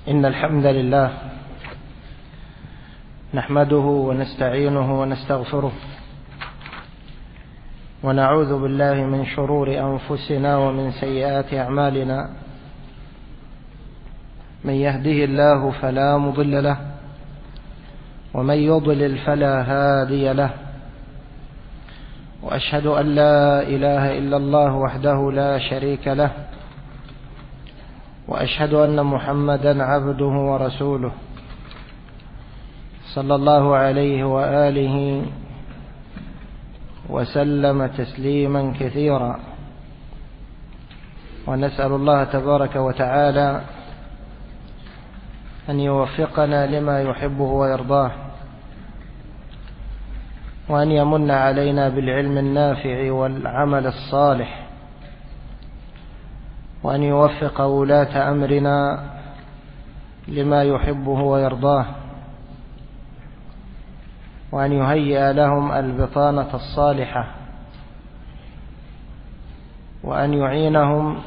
إن الحمد لله نحمده ونستعينه ونستغفره ونعوذ بالله من شرور أنفسنا ومن سيئات أعمالنا. من يهده الله فلا مضل له ومن يضلل فلا هادي له، وأشهد أن لا إله إلا الله وحده لا شريك له، وأشهد أن محمدا عبده ورسوله صلى الله عليه وآله وسلم تسليما كثيرا. ونسأل الله تبارك وتعالى أن يوفقنا لما يحبه ويرضاه، وأن يمن علينا بالعلم النافع والعمل الصالح، وأن يوفق ولاة أمرنا لما يحبه ويرضاه، وأن يهيئ لهم البطانة الصالحة، وأن يعينهم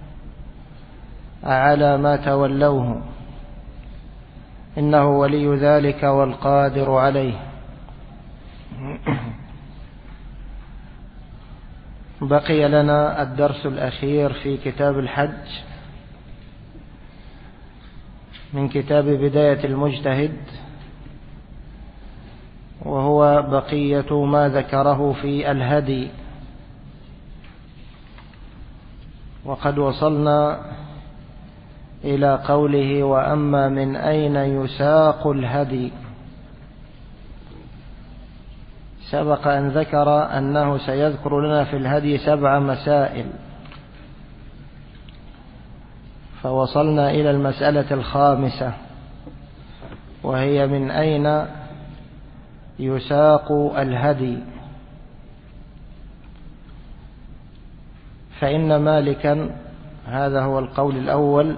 على ما تولوه، إنه ولي ذلك والقادر عليه. بقي لنا الدرس الأخير في كتاب الحج من كتاب بداية المجتهد، وهو بقية ما ذكره في الهدي. وقد وصلنا إلى قوله: وأما من أين يساق الهدي. سبق أن ذكر أنه سيذكر لنا في الهدي 7 مسائل، فوصلنا إلى المسألة 5، وهي من أين يساق الهدي. فإن مالكا، هذا هو القول الأول،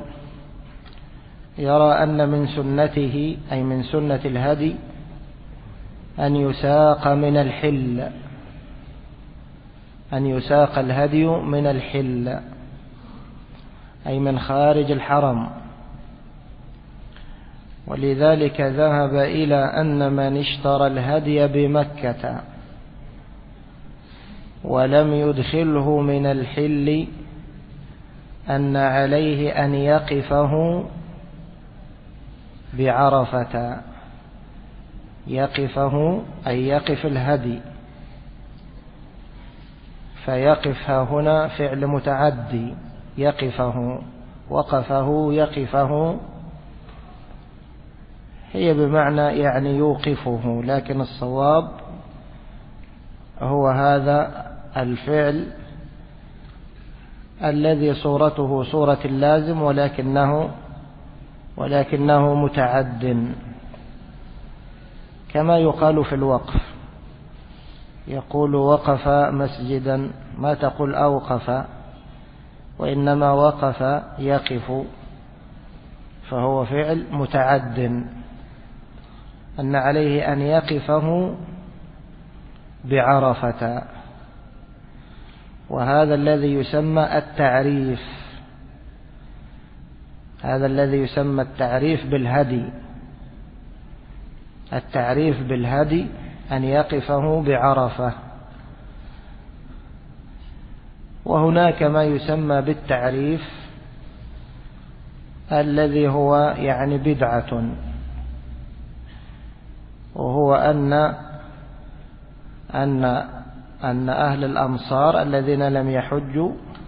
يرى أن من سنته، أي من سنة الهدي، أن يساق من الحل، أن يساق الهدي من الحل، أي من خارج الحرم. ولذلك ذهب إلى أن من اشترى الهدي بمكة ولم يدخله من الحل أن عليه أن يقفه بعرفة. يقفه أي يقف الهدي، فيقف هنا فعل متعدي، يقفه، وقفه، يقفه، هي بمعنى يعني يوقفه، لكن الصواب هو هذا الفعل الذي صورته صورة اللازم، ولكنه متعد، كما يقال في الوقف. يقول وقف مسجدا، ما تقول أوقف، وإنما وقف يقف، فهو فعل متعد، أن عليه أن يقفه بعرفة. وهذا الذي يسمى التعريف، هذا الذي يسمى التعريف بالهدي. التعريف بالهدي أن يقفه بعرفة. وهناك ما يسمى بالتعريف الذي هو يعني بدعة، وهو أن أهل الأمصار الذين لم يحجوا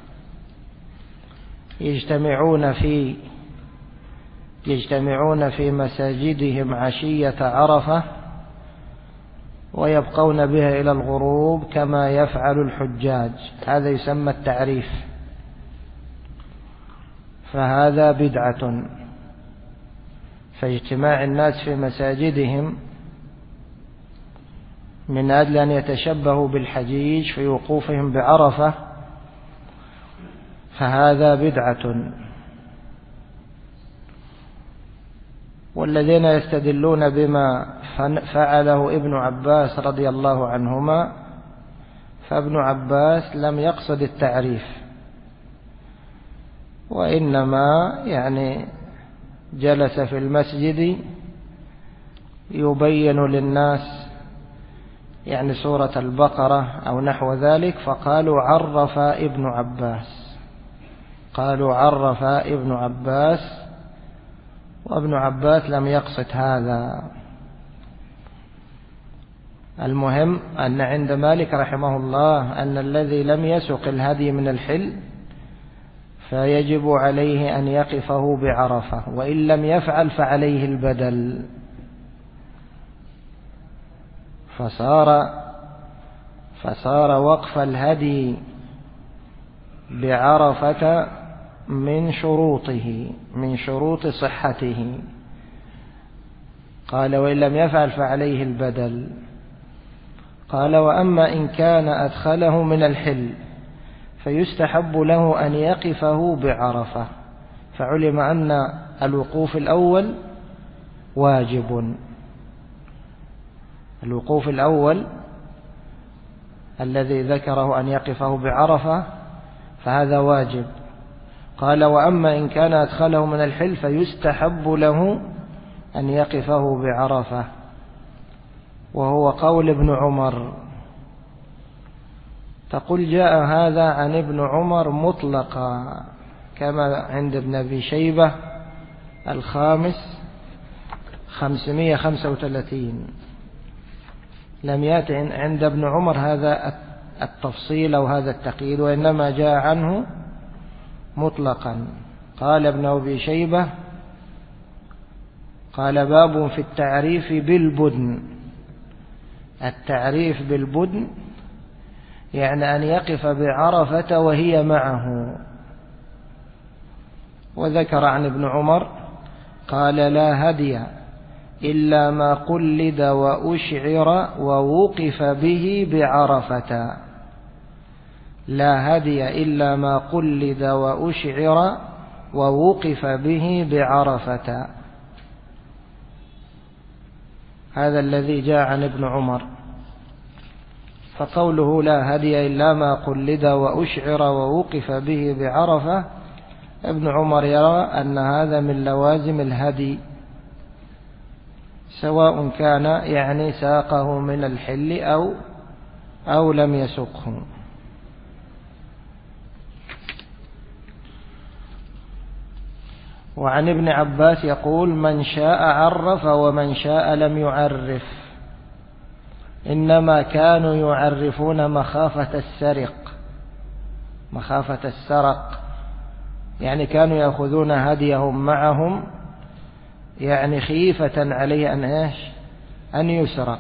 يجتمعون في مساجدهم عشية عرفة، ويبقون بها إلى الغروب كما يفعل الحجاج. هذا يسمى التعريف، فهذا بدعة. فاجتماع الناس في مساجدهم من أجل أن يتشبهوا بالحجيج في وقوفهم بعرفة، فهذا بدعة. والذين يستدلون بما فعله ابن عباس رضي الله عنهما، فابن عباس لم يقصد التعريف، وإنما يعني جلس في المسجد يبين للناس يعني سورة البقرة أو نحو ذلك، فقالوا عرف ابن عباس، قالوا عرف ابن عباس، وابن عباس لم يقصد هذا. المهم أن عند مالك رحمه الله أن الذي لم يسق الهدي من الحل فيجب عليه أن يقفه بعرفة، وإن لم يفعل فعليه البدل. فصار وقف الهدي بعرفة من شروطه، من شروط صحته. قال وإن لم يفعل فعليه البدل. قال وأما إن كان أدخله من الحل فيستحب له أن يقفه بعرفة، فعلم أن الوقوف الأول واجب، الوقوف الأول الذي ذكره أن يقفه بعرفة فهذا واجب. قال وأما إن كان أدخله من الحل فيستحب له أن يقفه بعرفة، وهو قول ابن عمر. تقول جاء هذا عن ابن عمر مطلقا كما عند ابن أبي شيبة الخامس 535. لم يأتي عند ابن عمر هذا التفصيل أو هذا التقييد، وإنما جاء عنه مطلقا. قال ابن أبي شيبة قال باب في التعريف بالبدن. التعريف بالبدن يعني أن يقف بعرفة وهي معه. وذكر عن ابن عمر قال لا هدي إلا ما قلد وأشعر ووقف به بعرفة. لا هدي إلا ما قلد وأشعر ووقف به بعرفة. هذا الذي جاء عن ابن عمر. فقوله لا هدي إلا ما قلد وأشعر ووقف به بعرفة، ابن عمر يرى أن هذا من لوازم الهدي، سواء كان يعني ساقه من الحل أو لم يسقه. وعن ابن عباس يقول من شاء عرف ومن شاء لم يعرف، إنما كانوا يعرفون مخافة السرق، يعني كانوا يأخذون هديهم معهم يعني خيفة عليه أن يسرق.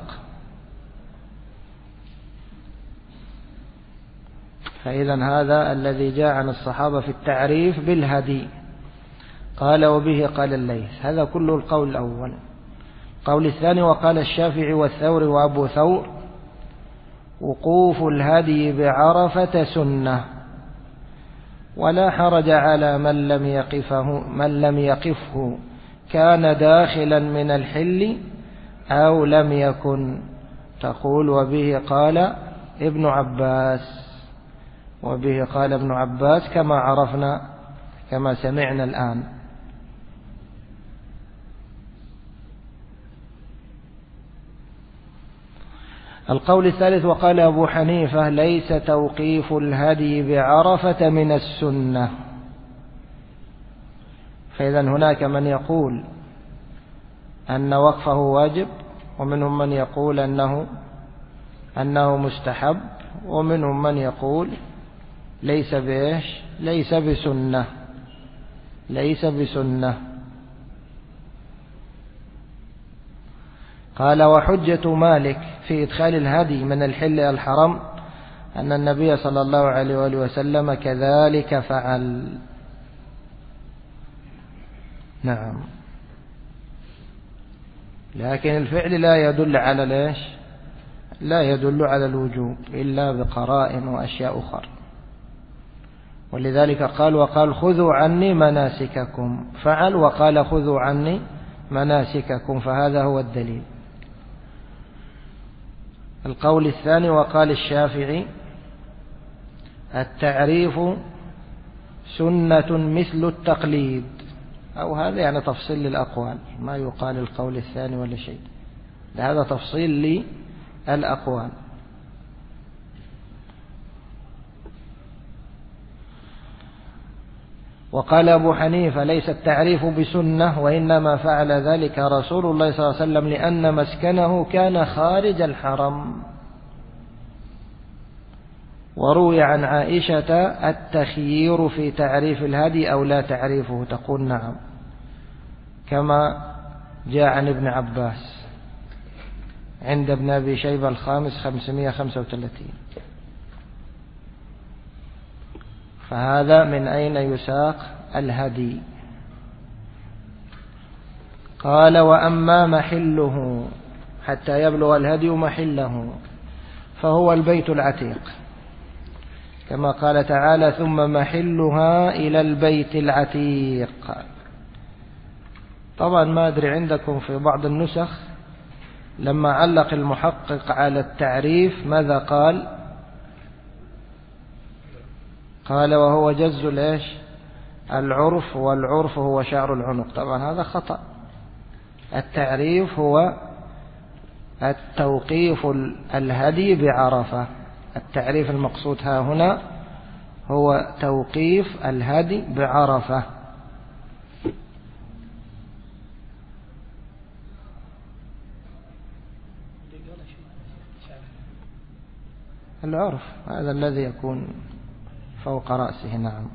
فإذا هذا الذي جاء عن الصحابة في التعريف بالهدي. قال وبه قال الليث. هذا كله القول الأول. القول الثاني وقال الشافعي والثوري وأبو ثور وقوف الهدي بعرفة سنة، ولا حرج على من لم يقفه كان داخلا من الحل أو لم يكن. تقول وبه قال ابن عباس، وبه قال ابن عباس كما عرفنا كما سمعنا الآن. القول الثالث وقال أبو حنيفة ليس توقيف الهدي بعرفة من السنة. فإذا هناك من يقول أن وقفه واجب، ومنهم من يقول أنه مستحب، ومنهم من يقول ليس بسنة. قال وحجة مالك في إدخال الهدي من الحل إلى الحرم أن النبي صلى الله عليه وآله وسلم كذلك فعل. نعم، لكن الفعل لا يدل على الوجوب إلا بقرائن وأشياء أخرى. ولذلك وقال خذوا عني مناسككم، فعل وقال خذوا عني مناسككم، فهذا هو الدليل. القول الثاني وقال الشافعي التعريف سنة مثل التقليد. أو هذا يعني تفصيل للأقوال، ما يقال القول الثاني ولا شيء، هذا تفصيل للأقوال. وقال أبو حنيفة ليس التعريف بسنة، وإنما فعل ذلك رسول الله صلى الله عليه وسلم لأن مسكنه كان خارج الحرم. وروي عن عائشة التخيير في تعريف الهدي أو لا تعريفه، تقول نعم، كما جاء عن ابن عباس عند ابن أبي شيبة الخامس 535. فهذا من أين يساق الهدي. قال وأما محله حتى يبلغ الهدي محله فهو البيت العتيق، كما قال تعالى ثم محلها إلى البيت العتيق. طبعا ما أدري عندكم في بعض النسخ لما علق المحقق على التعريف ماذا قال؟ قال وهو جز العرف، والعرف هو شعر العنق. طبعا هذا خطأ. التعريف هو التوقيف الهدي بعرفة. التعريف المقصود ها هنا هو توقيف الهدي بعرفة. العرف هذا الذي يكون فوق رأسه. نعم.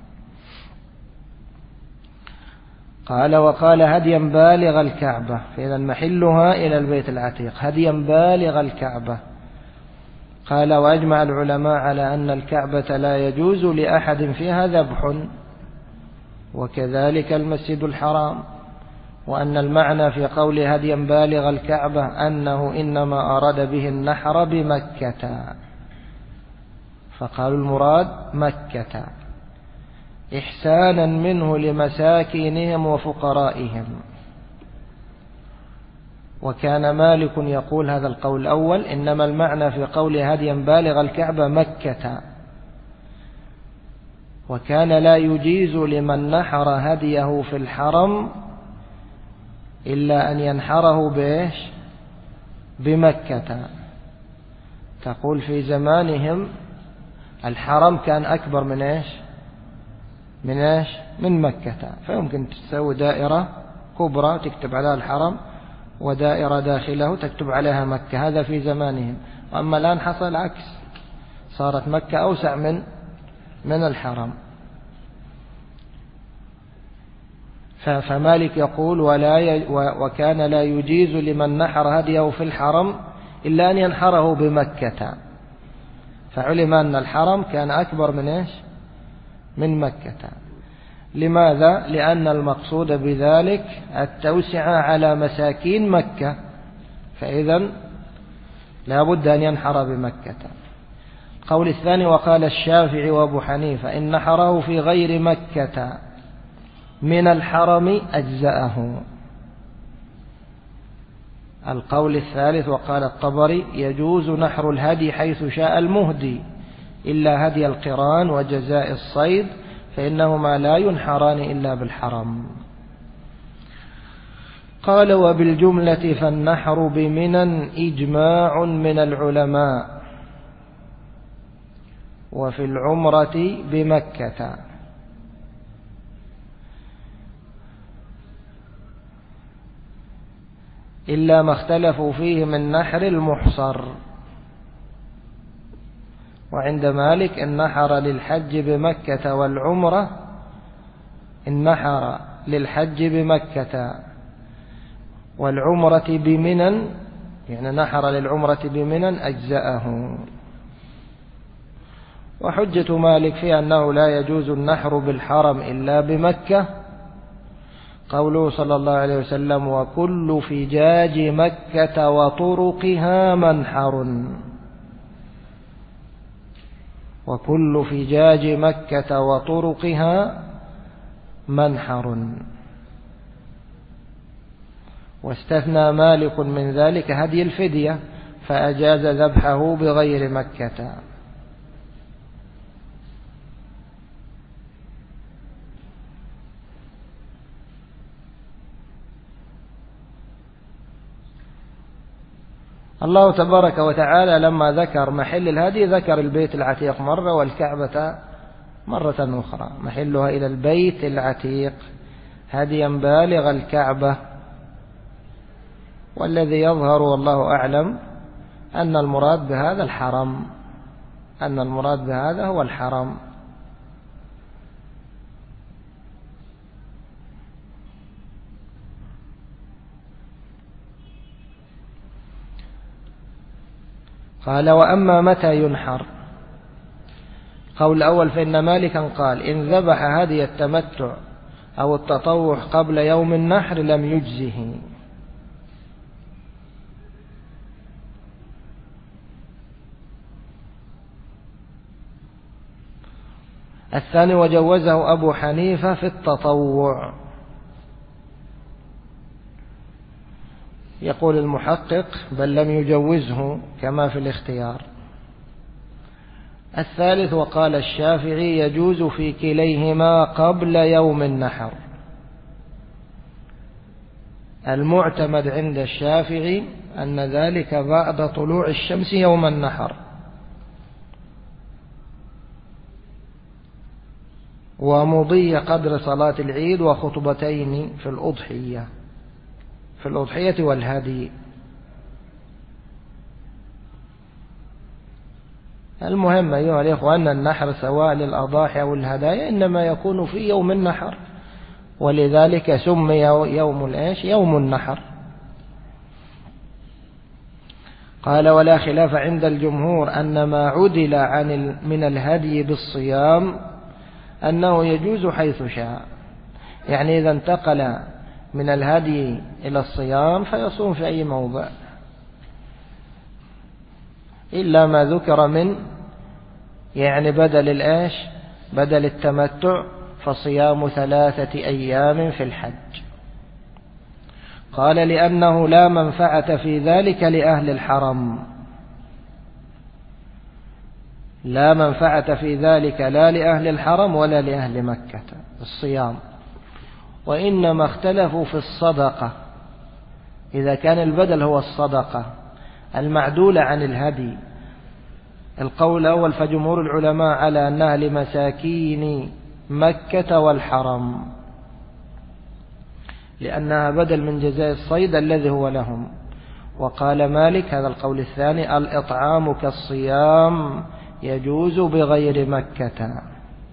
قال وقال هديا بالغ الكعبة، فإذا محلها إلى البيت العتيق هديا بالغ الكعبة. قال وأجمع العلماء على أن الكعبة لا يجوز لأحد فيها ذبح، وكذلك المسجد الحرام، وأن المعنى في قول هديا بالغ الكعبة أنه إنما أراد به النحر بمكة، فقالوا المراد مكة إحسانا منه لمساكينهم وفقرائهم. وكان مالك يقول هذا القول الأول، إنما المعنى في قول هديا بالغ الكعبة مكة. وكان لا يجيز لمن نحر هديه في الحرم إلا أن ينحره بمكة. تقول في زمانهم الحرم كان أكبر من مكة، فيمكن تسوي دائرة كبرى تكتب عليها الحرم، ودائرة داخله تكتب عليها مكة. هذا في زمانهم. وأما الآن حصل العكس، صارت مكة أوسع من الحرم. فمالك يقول وكان لا يجيز لمن نحر هديه في الحرم إلا أن ينحره بمكة. فعلم أن الحرم كان أكبر من مكة. لماذا؟ لأن المقصود بذلك التوسعة على مساكين مكة، فإذا لا بد أن ينحر بمكة. القول الثاني وقال الشافعي وأبو حنيفة إن نحره في غير مكة من الحرم أجزأه. القول الثالث وقال الطبري يجوز نحر الهدي حيث شاء المهدي إلا هدي القران وجزاء الصيد، فإنهما لا ينحران إلا بالحرم. قال وبالجملة فالنحر بمنى إجماع من العلماء، وفي العمرة بمكة. إلا ما اختلفوا فيه من نحر المحصر. وعند مالك النحر للحج بمكة والعمرة، النحر للحج بمكة والعمرة بمنى، يعني نحر للعمرة بمنى أجزأه. وحجة مالك في أنه لا يجوز النحر بالحرم إلا بمكة قوله صلى الله عليه وسلم وكل فجاج مكة وطرقها منحر. وكل فجاج مكة وطرقها منحر. واستثنى مالك من ذلك هدي الفدية فأجاز ذبحه بغير مكة. الله تبارك وتعالى لما ذكر محل الهدي ذكر البيت العتيق مرة والكعبة مرة أخرى، محلها إلى البيت العتيق هديا بالغ الكعبة. والذي يظهر والله أعلم أن المراد بهذا الحرم، أن المراد بهذا هو الحرم. قال وأما متى ينحر؟ قول الأول فإن مالكا قال إن ذبح هدي التمتع أو التطوع قبل يوم النحر لم يجزه. الثاني وجوزه أبو حنيفة في التطوع. يقول المحقق بل لم يجوزه كما في الاختيار. الثالث وقال الشافعي يجوز في كليهما قبل يوم النحر. المعتمد عند الشافعي أن ذلك بعد طلوع الشمس يوم النحر، ومضي قدر صلاة العيد وخطبتين في الأضحية والهدي. المهم أيها الإخوة أن النحر سواء للأضاحي أو الهدايا إنما يكون في يوم النحر، ولذلك سمي يوم النحر. قال ولا خلاف عند الجمهور أن ما عدل من الهدي بالصيام أنه يجوز حيث شاء، يعني إذا انتقل من الهدي إلى الصيام فيصوم في أي موضع، إلا ما ذكر من يعني بدل التمتع فصيام 3 أيام في الحج. قال لأنه لا منفعة في ذلك لأهل الحرم، لا منفعة في ذلك لا لأهل الحرم ولا لأهل مكة الصيام، وإنما اختلفوا في الصدقة، إذا كان البدل هو الصدقة المعدولة عن الهدي. القول الأول فجمهور العلماء على أنها لمساكين مكة والحرم، لأنها بدل من جزاء الصيد الذي هو لهم. وقال مالك هذا القول الثاني الإطعام كالصيام يجوز بغير مكة.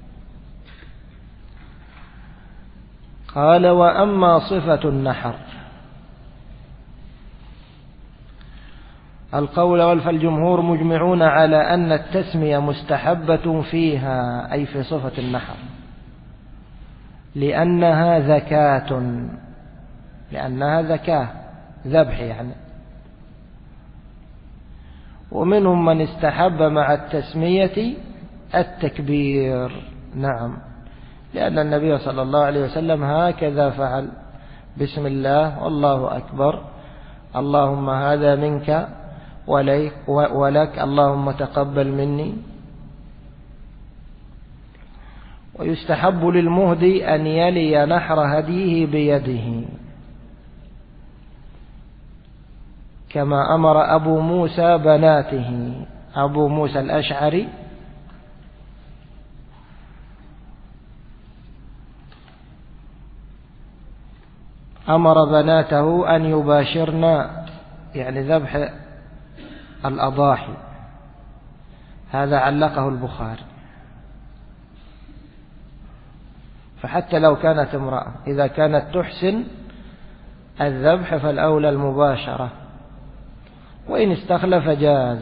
قال وأما صفة النحر، القول الأول فالجمهور مجمعون على أن التسمية مستحبة فيها، أي في صفة النحر، لأنها زكاة ذبح يعني. ومنهم من استحب مع التسمية التكبير، نعم، لأن النبي صلى الله عليه وسلم هكذا فعل، بسم الله والله أكبر، اللهم هذا منك ولك اللهم تقبل مني. ويستحب للمهدي أن يلي نحر هديه بيده، كما أمر أبو موسى بناته، أبو موسى الأشعري أمر بناته أن يباشرن يعني ذبح الأضاحي، هذا علقه البخاري. فحتى لو كانت امرأة إذا كانت تحسن الذبح فالأولى المباشرة، وإن استخلف جاز.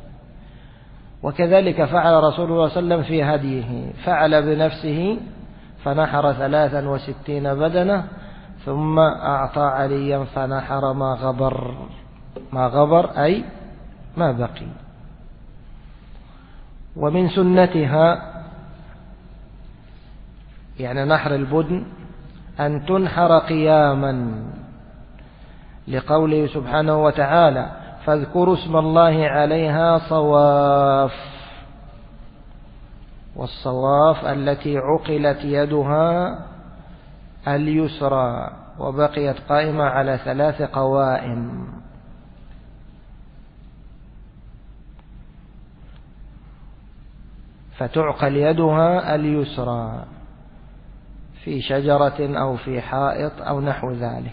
وكذلك فعل رسول الله صلى الله عليه وسلم في هديه، فعل بنفسه فنحر 63 بدنة، ثم أعطى عليا فنحر ما غبر أي ما بقي. ومن سنتها يعني نحر البدن أن تنحر قياما، لقوله سبحانه وتعالى فاذكروا اسم الله عليها صواف، والصواف التي عقلت يدها اليسرى وبقيت قائمة على 3 قوائم. فتعقل يدها اليسرى في شجرة أو في حائط أو نحو ذلك.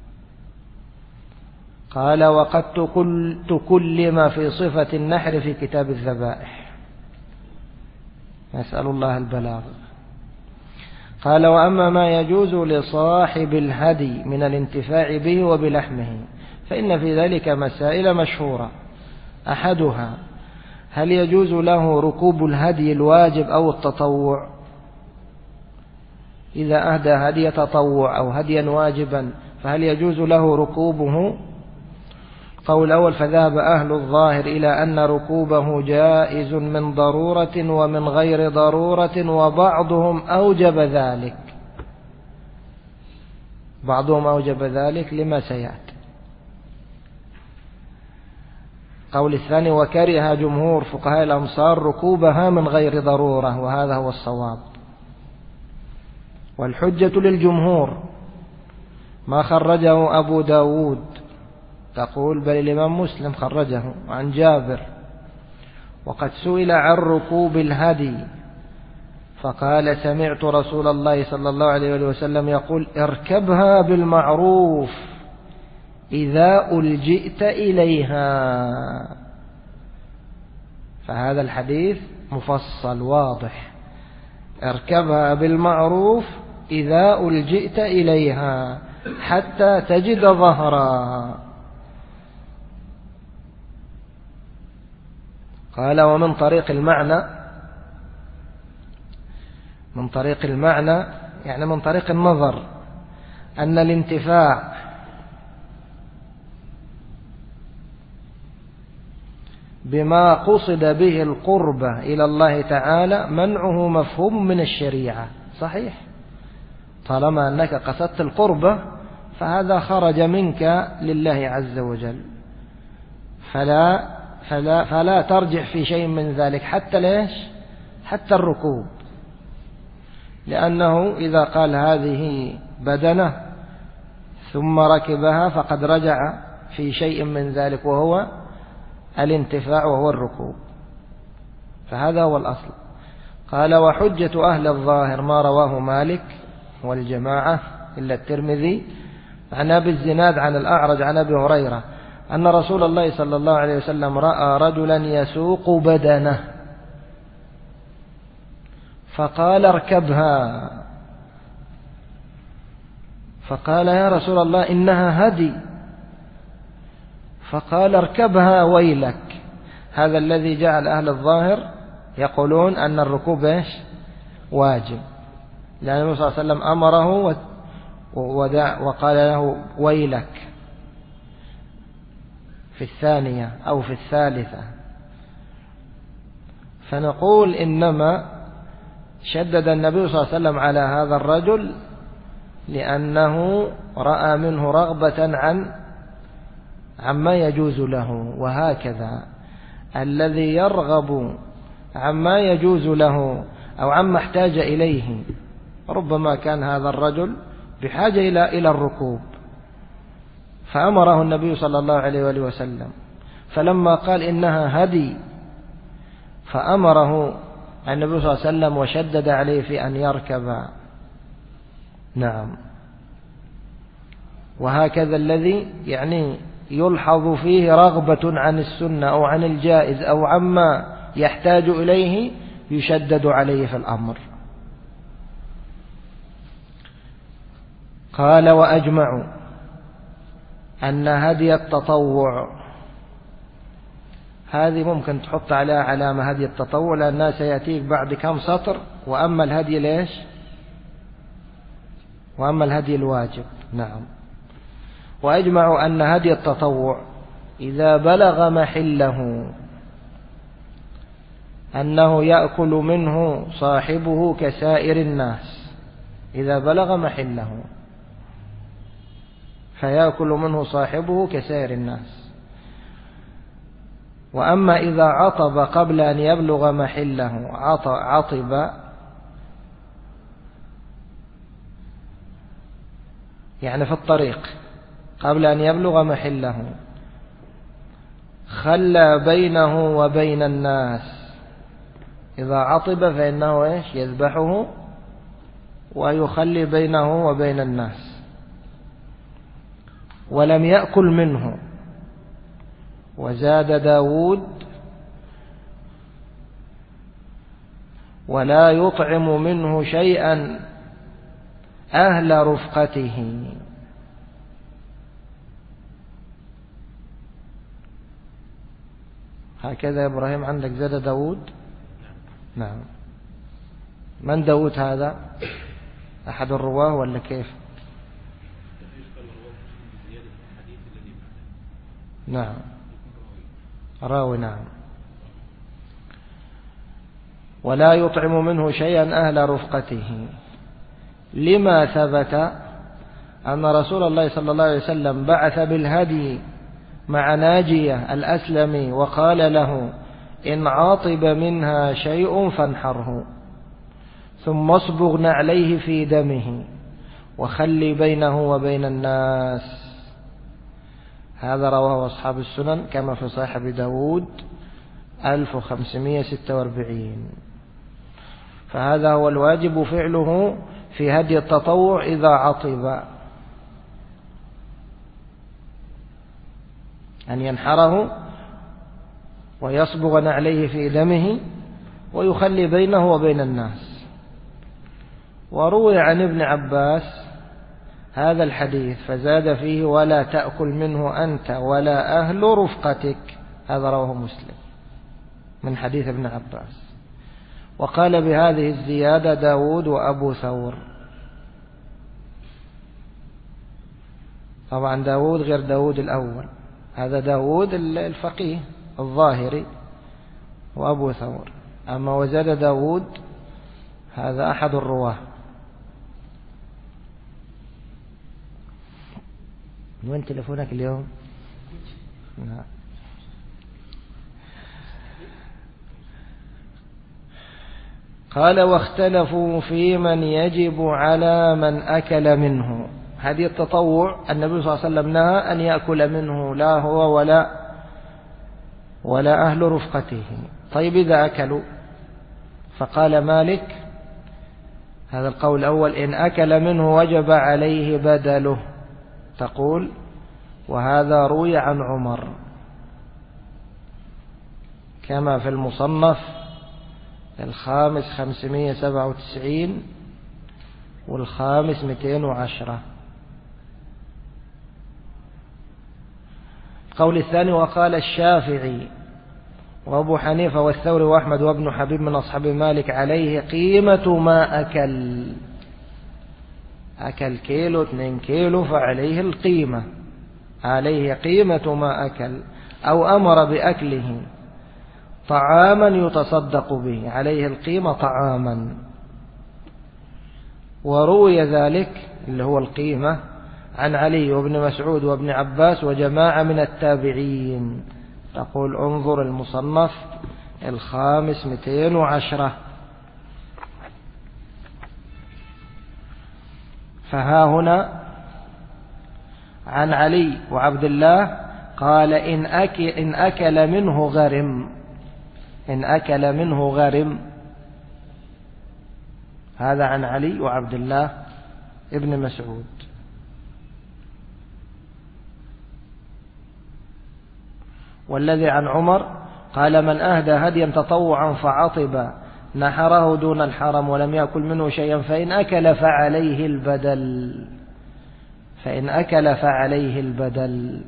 قال وقد تكلم في صفة النحر في كتاب الذبائح. نسأل الله البلاغ. قال وأما ما يجوز لصاحب الهدي من الانتفاع به وبلحمه فإن في ذلك مسائل مشهورة. أحدها هل يجوز له ركوب الهدي الواجب أو التطوع؟ إذا أهدى هدي تطوع أو هديا واجبا فهل يجوز له ركوبه؟ قول الأول فذهب أهل الظاهر إلى أن ركوبه جائز من ضرورة ومن غير ضرورة، وبعضهم أوجب ذلك. بعضهم أوجب ذلك لما سيأتي. قول الثاني وكره جمهور فقهاء الأمصار ركوبها من غير ضرورة، وهذا هو الصواب. والحجة للجمهور ما خرجه أبو داود، تقول بل الإمام مسلم خرجه عن جابر، وقد سئل عن ركوب الهدي فقال سمعت رسول الله صلى الله عليه وسلم يقول اركبها بالمعروف إذا ألجئت إليها. فهذا الحديث مفصل واضح، اركبها بالمعروف إذا ألجئت إليها حتى تجد ظهرا. قال ومن طريق المعنى، من طريق المعنى يعني من طريق النظر، أن الانتفاع بما قصد به القربة إلى الله تعالى منعه مفهوم من الشريعة. صحيح، طالما أنك قصدت القربة فهذا خرج منك لله عز وجل، فلا ترجع في شيء من ذلك حتى ليش؟ حتى الركوب، لأنه إذا قال هذه بدنة ثم ركبها فقد رجع في شيء من ذلك وهو الانتفاع وهو الركوب، فهذا هو الأصل. قال وحجة أهل الظاهر ما رواه مالك والجماعة إلا الترمذي عن أبي الزناد عن الأعرج عن أبي هريرة أن رسول الله صلى الله عليه وسلم رأى رجلا يسوق بدنه فقال اركبها، فقال يا رسول الله إنها هدي، فقال اركبها ويلك. هذا الذي جعل أهل الظاهر يقولون أن الركوب إيش؟ واجب، لأن النبي صلى الله عليه وسلم أمره وقال له ويلك في الثانية أو في الثالثة. فنقول إنما شدد النبي صلى الله عليه وسلم على هذا الرجل لأنه رأى منه رغبة عما يجوز له، وهكذا الذي يرغب عما يجوز له أو عما احتاج إليه، ربما كان هذا الرجل بحاجة إلى الركوب فأمره النبي صلى الله عليه وآله وسلم، فلما قال إنها هدي فأمره النبي صلى الله عليه وسلم وشدد عليه في أن يركب. نعم. وهكذا الذي يعني يلحظ فيه رغبة عن السنة أو عن الجائز أو عما يحتاج إليه يشدد عليه في الأمر. قال وأجمعوا أن هدي التطوع، هذه ممكن تحط عليها علامة هدي التطوع لأنها سيأتيك بعد كم سطر. وأما الهدي ليش؟ وأما الهدي الواجب. نعم. وأجمعوا أن هدي التطوع إذا بلغ محله أنه يأكل منه صاحبه كسائر الناس، إذا بلغ محله فيأكل منه صاحبه كسائر الناس. وأما إذا عطب قبل أن يبلغ محله، عطب يعني في الطريق قبل أن يبلغ محله، خلى بينه وبين الناس، إذا عطب فإنه يذبحه ويخلي بينه وبين الناس. ولم يأكل منه. وزاد داود: ولا يطعم منه شيئا أهل رفقته. هكذا يا إبراهيم عندك زاد داود؟ نعم. من داود هذا؟ أحد الرواه ولا كيف؟ نعم راوي. نعم. ولا يطعم منه شيئا أهل رفقته، لما ثبت أن رسول الله صلى الله عليه وسلم بعث بالهدي مع ناجية الأسلمي وقال له: إن عاطب منها شيء فانحره، ثم اصبغ نعليه في دمه وخلي بينه وبين الناس. هذا رواه أصحاب السنن كما في صحيح أبي داود 1546. فهذا هو الواجب فعله في هدي التطوع إذا عطب، أن ينحره ويصبغ نعليه في دمه ويخلي بينه وبين الناس. وروي عن ابن عباس هذا الحديث فزاد فيه: ولا تأكل منه أنت ولا أهل رفقتك. هذا رواه مسلم من حديث ابن عباس. وقال بهذه الزيادة داود وأبو ثور. طبعا داود غير داود الأول، هذا داود الفقيه الظاهري وأبو ثور. أما وزاد داود هذا أحد الرواه. وين تلفونك اليوم؟ نعم. قال: واختلفوا في من يجب على من أكل منه. هذه التطوع النبي صلى الله عليه وسلم نهى أن يأكل منه لا هو ولا أهل رفقته. طيب إذا أكلوا؟ فقال مالك هذا القول الأول: إن أكل منه وجب عليه بدله. تقول: وهذا روي عن عمر كما في المصنف الخامس 597 والخامس 210. القول الثاني: وقال الشافعي وأبو حنيفة والثوري وأحمد وابن حبيب من أصحاب مالك: عليه قيمة ما أكل كيلو 2 كيلو فعليه القيمة، عليه قيمة ما أكل، أو أمر بأكله طعاما يتصدق به، عليه القيمة طعاما. وروي ذلك اللي هو القيمة عن علي وابن مسعود وابن عباس وجماعة من التابعين. تقول: انظر المصنف الخامس 210. فها هنا عن علي وعبد الله قال: إن أكل منه غرم. إن أكل منه غرم. هذا عن علي وعبد الله ابن مسعود. والذي عن عمر قال: من أهدى هديا تطوعا فعطب نحره دون الحرم ولم يأكل منه شيئا فإن أكل فعليه البدل. فإن أكل فعليه البدل.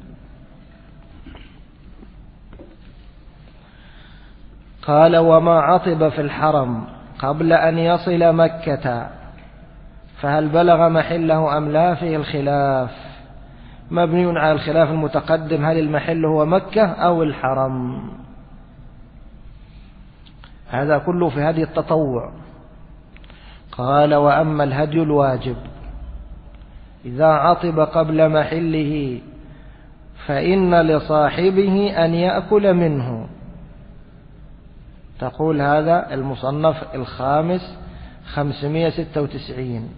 قال: وما عطب في الحرم قبل أن يصل مكة فهل بلغ محله أم لا؟ فيه الخلاف، مبني على الخلاف المتقدم: هل المحل هو مكة أو الحرم؟ هذا كله في هدي التطوع. قال: وأما الهدي الواجب إذا عطب قبل محله فإن لصاحبه أن يأكل منه. تقول هذا المصنف الخامس 596.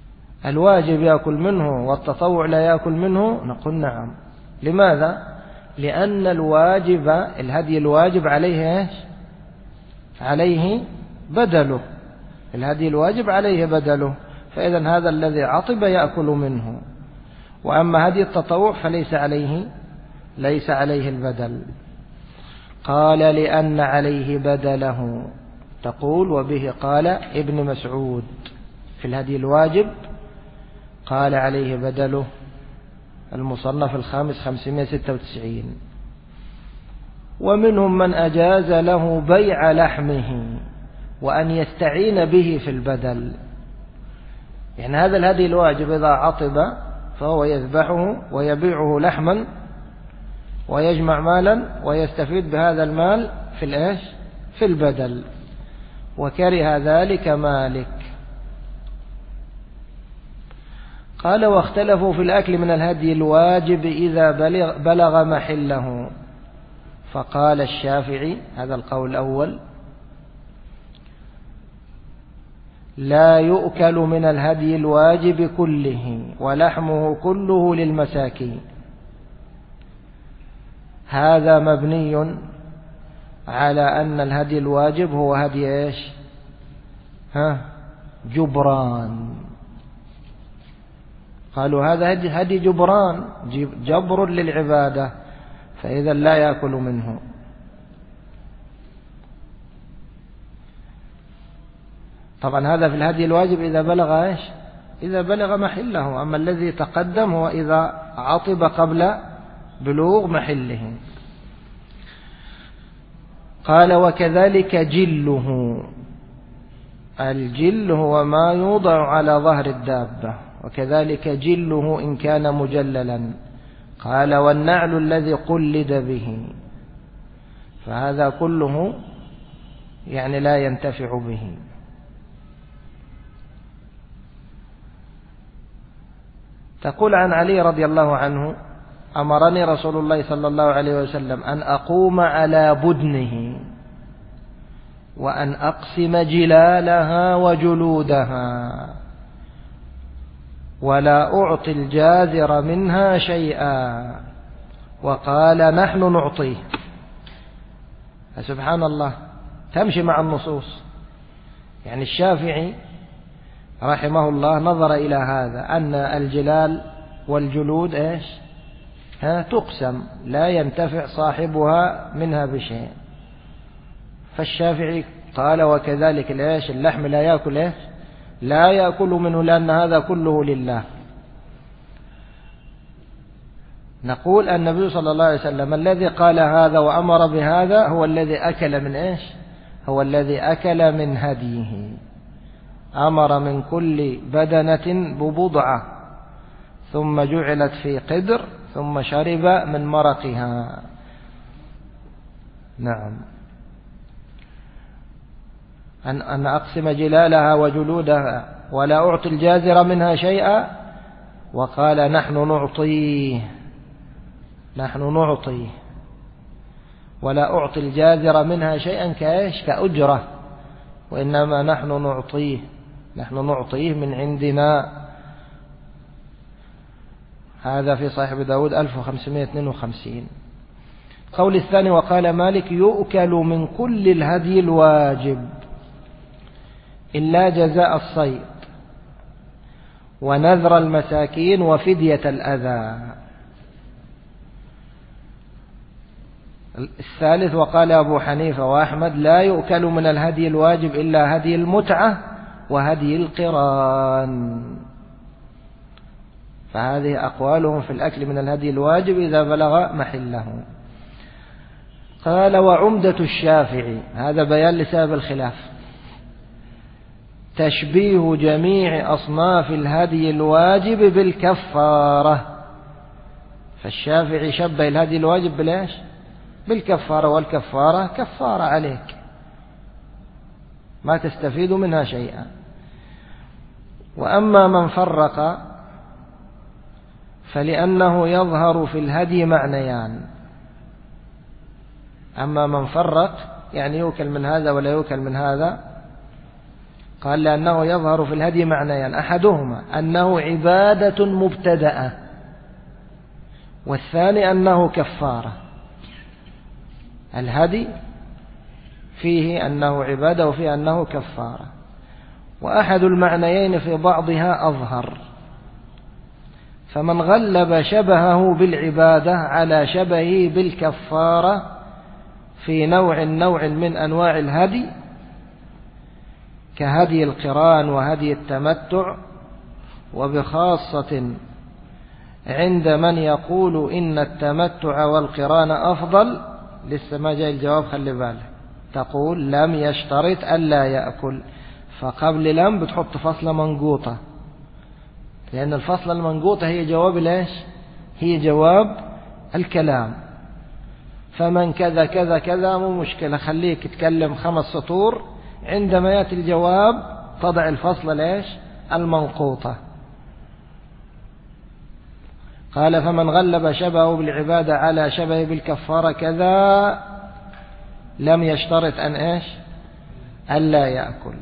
الواجب يأكل منه والتطوع لا يأكل منه؟ نقول نعم. لماذا؟ لأن الواجب الهدي الواجب عليه إيش؟ عليه بدله، الهدي الواجب عليه بدله، فإذا هذا الذي عطب يأكل منه. وأما هدي التطوع فليس عليه البدل. قال لأن عليه بدله. تقول وبه قال ابن مسعود في الهدي الواجب، قال عليه بدله. المصنف الخامس 596. ومنهم من أجاز له بيع لحمه وأن يستعين به في البدل. يعني هذا الهدي الواجب إذا عطب فهو يذبحه ويبيعه لحما ويجمع مالا ويستفيد بهذا المال في البدل، وكره ذلك مالك. قال واختلفوا في الأكل من الهدي الواجب إذا بلغ محله. فقال الشافعي، هذا القول الأول، لا يؤكل من الهدي الواجب كله ولحمه كله للمساكين. هذا مبني على أن الهدي الواجب هو هدي إيش؟ جبران. قالوا هذا هدي جبران، جبر للعبادة، فإذا لا يأكل منه. طبعا هذا في الهدي الواجب إذا بلغ إيش؟ إذا بلغ محله. أما الذي تقدم هو إذا عطب قبل بلوغ محله. قال وكذلك جله. الجل هو ما يوضع على ظهر الدابة، وكذلك جله إن كان مجللا. قال والنعل الذي قلد به، فهذا كله يعني لا ينتفع به. تقول عن علي رضي الله عنه: أمرني رسول الله صلى الله عليه وسلم أن أقوم على بدنه وأن أقسم جلالها وجلودها ولا أعطي الجاذر منها شيئا، وقال نحن نعطيه. سبحان الله، تمشي مع النصوص. يعني الشافعي رحمه الله نظر إلى هذا، أن الجلال والجلود إيش؟ تقسم، لا ينتفع صاحبها منها بشيء. فالشافعي قال وكذلك الإيش؟ اللحم لا يأكل إيش؟ لا يأكل منه، لأن هذا كله لله. نقول النبي صلى الله عليه وسلم الذي قال هذا وأمر بهذا هو الذي أكل من إيش؟ هو الذي أكل من هديه. أمر من كل بدنة ببضعة ثم جعلت في قدر ثم شرب من مرقها. نعم. أن أقسم جلالها وجلودها ولا أعطي الجازر منها شيئا، وقال نحن نعطيه، نحن نعطيه ولا أعطي الجازر منها شيئا كإيش؟ كأجرة، وإنما نحن نعطيه، نحن نعطيه من عندنا. هذا في صحيح داود 1552. قول الثاني وقال مالك: يؤكل من كل الهدي الواجب إلا جزاء الصيد ونذر المساكين وفدية الأذى. الثالث وقال أبو حنيفة وأحمد: لا يؤكل من الهدي الواجب إلا هدي المتعة وهدي القران. فهذه أقوالهم في الأكل من الهدي الواجب إذا بلغ محله. قال وعمدة الشافعي، هذا بيان لسبب الخلاف، تشبيه جميع أصناف الهدي الواجب بالكفارة. فالشافعي شبه الهدي الواجب بالإيش؟ بالكفارة، والكفارة كفارة عليك ما تستفيد منها شيئا. وأما من فرق فلأنه يظهر في الهدي معنيان. أما من فرق يعني يؤكل من هذا ولا يؤكل من هذا، قال لأنه يظهر في الهدي معنيان: أحدهما أنه عبادة مبتدأة، والثاني أنه كفارة. الهدي فيه أنه عبادة وفيه أنه كفارة، وأحد المعنيين في بعضها أظهر. فمن غلب شبهه بالعبادة على شبهه بالكفارة في نوع من أنواع الهدي كهدي القران وهدي التمتع، وبخاصة عند من يقول إن التمتع والقران أفضل، لسه ما جاء الجواب، خلي بالك، تقول لم يشترط ألا يأكل، فقبل لم بتحط فصلة منقوطة، لأن الفصلة المنقوطة هي جواب ليش؟ هي جواب الكلام. فمن كذا كذا كذا مو مشكلة، خليك تتكلم 5 سطور، عندما يأتي الجواب تضع الفصلة ليش؟ المنقوطة. قال فمن غلب شبهه بالعبادة على شبهه بالكفارة كذا لم يشترط أن إيش؟ ألا يأكل،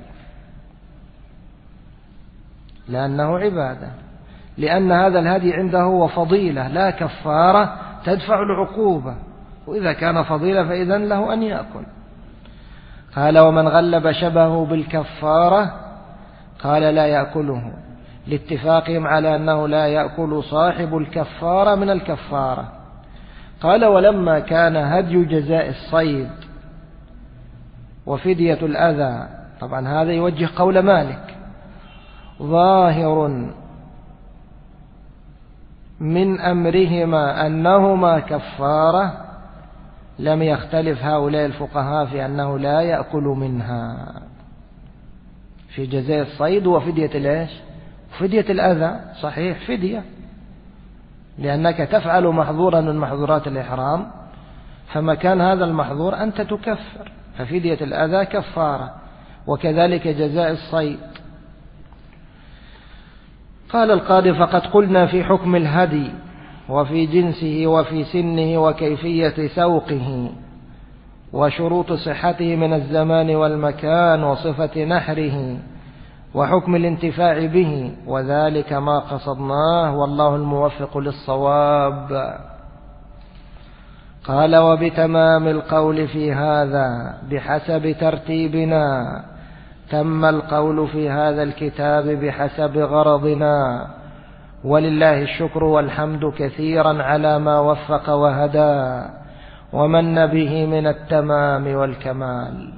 لأنه عبادة، لأن هذا الهدي عنده هو فضيلة لا كفارة تدفع العقوبة، وإذا كان فضيلة فإذن له أن يأكل. قال ومن غلب شبهه بالكفارة قال لا يأكله، لاتفاقهم على أنه لا يأكل صاحب الكفارة من الكفارة. قال ولما كان هدي جزاء الصيد وفدية الأذى، طبعا هذا يوجه قول مالك، ظاهر من أمرهما أنهما كفارة، لم يختلف هؤلاء الفقهاء في أنه لا يأكل منها في جزاء الصيد وفدية الإيش؟ فدية الأذى. صحيح فدية، لأنك تفعل محظورا من محظورات الإحرام، فمكان هذا المحظور أنت تكفر، ففدية الأذى كفارة، وكذلك جزاء الصيد. قال القاضي فقد قلنا في حكم الهدي وفي جنسه وفي سنه وكيفية سوقه وشروط صحته من الزمان والمكان وصفة نحره وحكم الانتفاع به، وذلك ما قصدناه والله الموفق للصواب. قال وبتمام القول في هذا بحسب ترتيبنا تم القول في هذا الكتاب بحسب غرضنا، ولله الشكر والحمد كثيرا على ما وفق وهدى ومن به من التمام والكمال.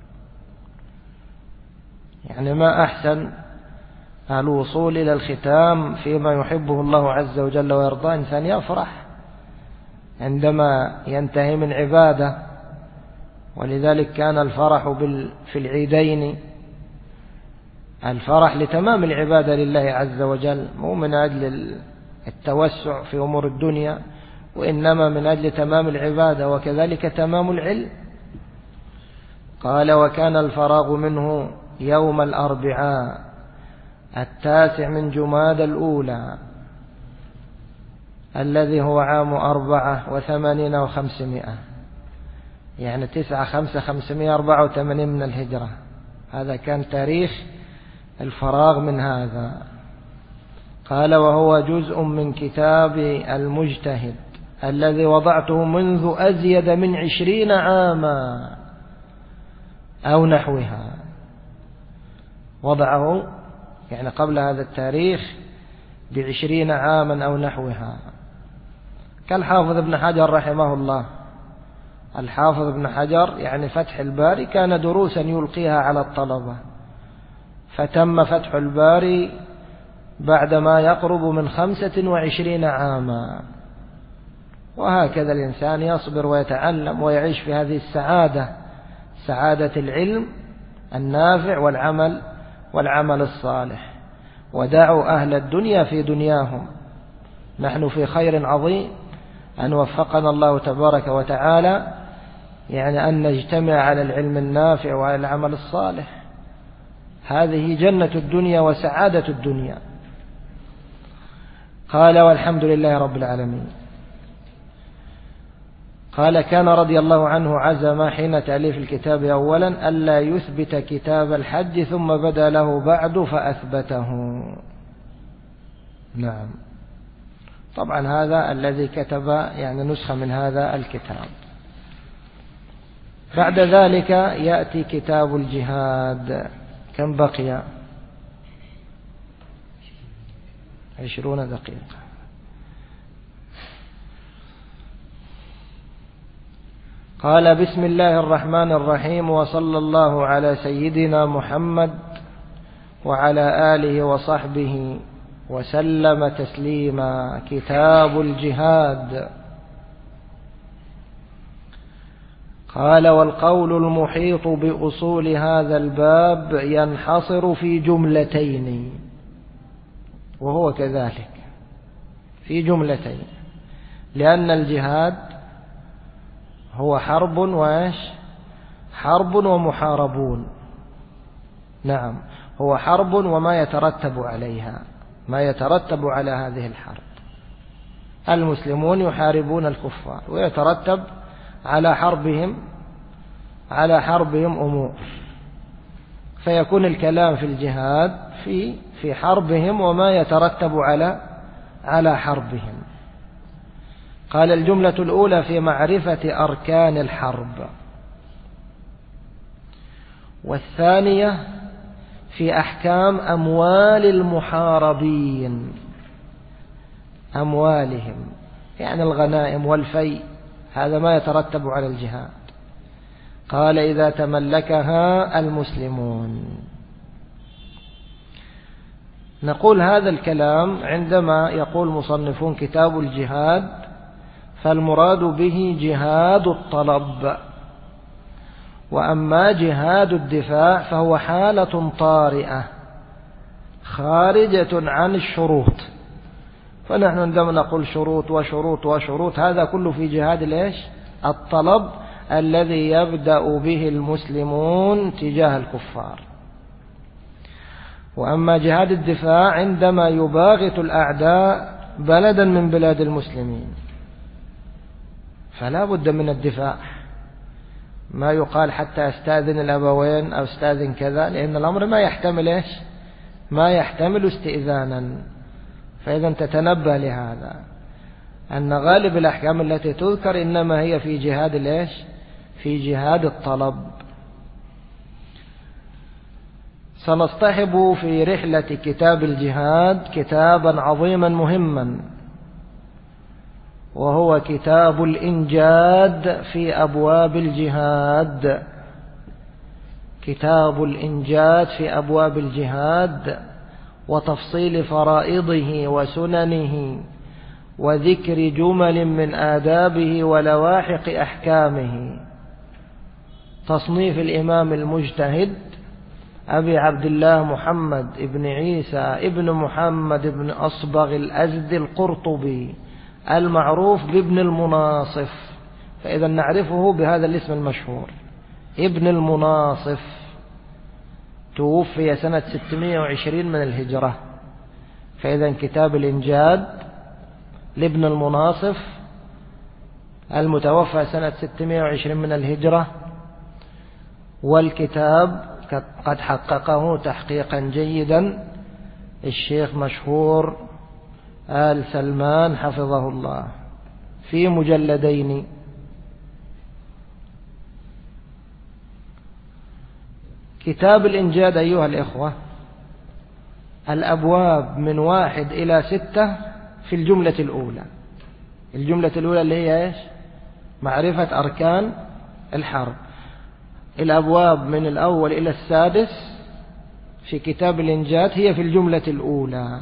يعني ما أحسن الوصول إلى الختام فيما يحبه الله عز وجل ويرضاه، إنسان يفرح عندما ينتهي من عبادة، ولذلك كان الفرح في العيدين الفرح لتمام العبادة لله عز وجل، مو من أجل التوسع في أمور الدنيا، وإنما من أجل تمام العبادة، وكذلك تمام العلم. قال وكان الفراغ منه يوم الأربعاء 9 من جمادى الأولى الذي هو عام 84 و500، يعني 9/5/584 من الهجرة، هذا كان تاريخ الفراغ من هذا. قال وهو جزء من كتاب المجتهد الذي وضعته منذ أزيد من 20 عاما أو نحوها، وضعه يعني قبل هذا التاريخ ب20 عاما أو نحوها، كالحافظ ابن حجر رحمه الله. الحافظ ابن حجر يعني فتح الباري كان دروسا يلقيها على الطلبة، فتم فتح الباري بعدما يقرب من 25 عاما. وهكذا الإنسان يصبر ويتعلم ويعيش في هذه السعادة، سعادة العلم النافع والعمل الصالح. ودعوا أهل الدنيا في دنياهم، نحن في خير عظيم أن وفقنا الله تبارك وتعالى، يعني أن نجتمع على العلم النافع وعلى العمل الصالح، هذه جنة الدنيا وسعادة الدنيا. قال والحمد لله رب العالمين. قال كان رضي الله عنه عزم حين تأليف الكتاب أولا ألا يثبت كتاب الحج، ثم بدا له بعد فأثبته. نعم، طبعا هذا الذي كتب يعني نسخة من هذا الكتاب. بعد ذلك يأتي كتاب الجهاد. كم بقي؟ 20 دقيقة. قال: بسم الله الرحمن الرحيم، وصلى الله على سيدنا محمد وعلى آله وصحبه وسلم تسليما. كتاب الجهاد. قال: والقول المحيط بأصول هذا الباب ينحصر في جملتين، وهو كذلك في جملتين، لأن الجهاد هو حرب وإيش؟ حرب ومحاربون. نعم، هو حرب وما يترتب عليها، ما يترتب على هذه الحرب. المسلمون يحاربون الكفار ويترتب على حربهم أمور، فيكون الكلام في الجهاد في حربهم وما يترتب على حربهم. قال: الجملة الأولى في معرفة أركان الحرب، والثانية في أحكام أموال المحاربين، أموالهم يعني الغنائم والفيء، هذا ما يترتب على الجهاد. قال: إذا تملكها المسلمون. نقول هذا الكلام عندما يقول مصنفون كتاب الجهاد، فالمراد به جهاد الطلب، وأما جهاد الدفاع فهو حالة طارئة خارجة عن الشروط. فنحن عندما نقول شروط وشروط وشروط، هذا كله في جهاد الطلب الذي يبدأ به المسلمون تجاه الكفار. وأما جهاد الدفاع عندما يباغت الأعداء بلدا من بلاد المسلمين، فلا بد من الدفاع. ما يقال حتى استاذن الأبوين أو استاذن كذا، لأن الأمر ما يحتمل استئذانا. فإذا تتنبه لهذا، أن غالب الأحكام التي تذكر إنما هي في جهاد في جهاد الطلب. سنصطحب في رحلة كتاب الجهاد كتابا عظيما مهما، وهو كتاب الإنجاد في أبواب الجهاد. كتاب الإنجاد في أبواب الجهاد، وتفصيل فرائضه وسننه، وذكر جمل من آدابه ولواحق أحكامه. تصنيف الإمام المجتهد أبي عبد الله محمد ابن عيسى ابن محمد ابن أصبغ الأزدي القرطبي، المعروف بابن المناصف. فإذا نعرفه بهذا الاسم المشهور، ابن المناصف. توفي سنة 620 من الهجرة. فإذا كتاب الإنجاد لابن المناصف المتوفى سنة 620 من الهجرة، والكتاب قد حققه تحقيقا جيدا الشيخ مشهور آل سلمان حفظه الله في مجلدين. كتاب الإنجاد أيها الإخوة، الأبواب من 1 إلى 6 في الجملة الأولى. الجملة الأولى اللي هي إيش؟ معرفة أركان الحرب. الأبواب من الأول إلى 6 في كتاب الإنجاد هي في الجملة الأولى.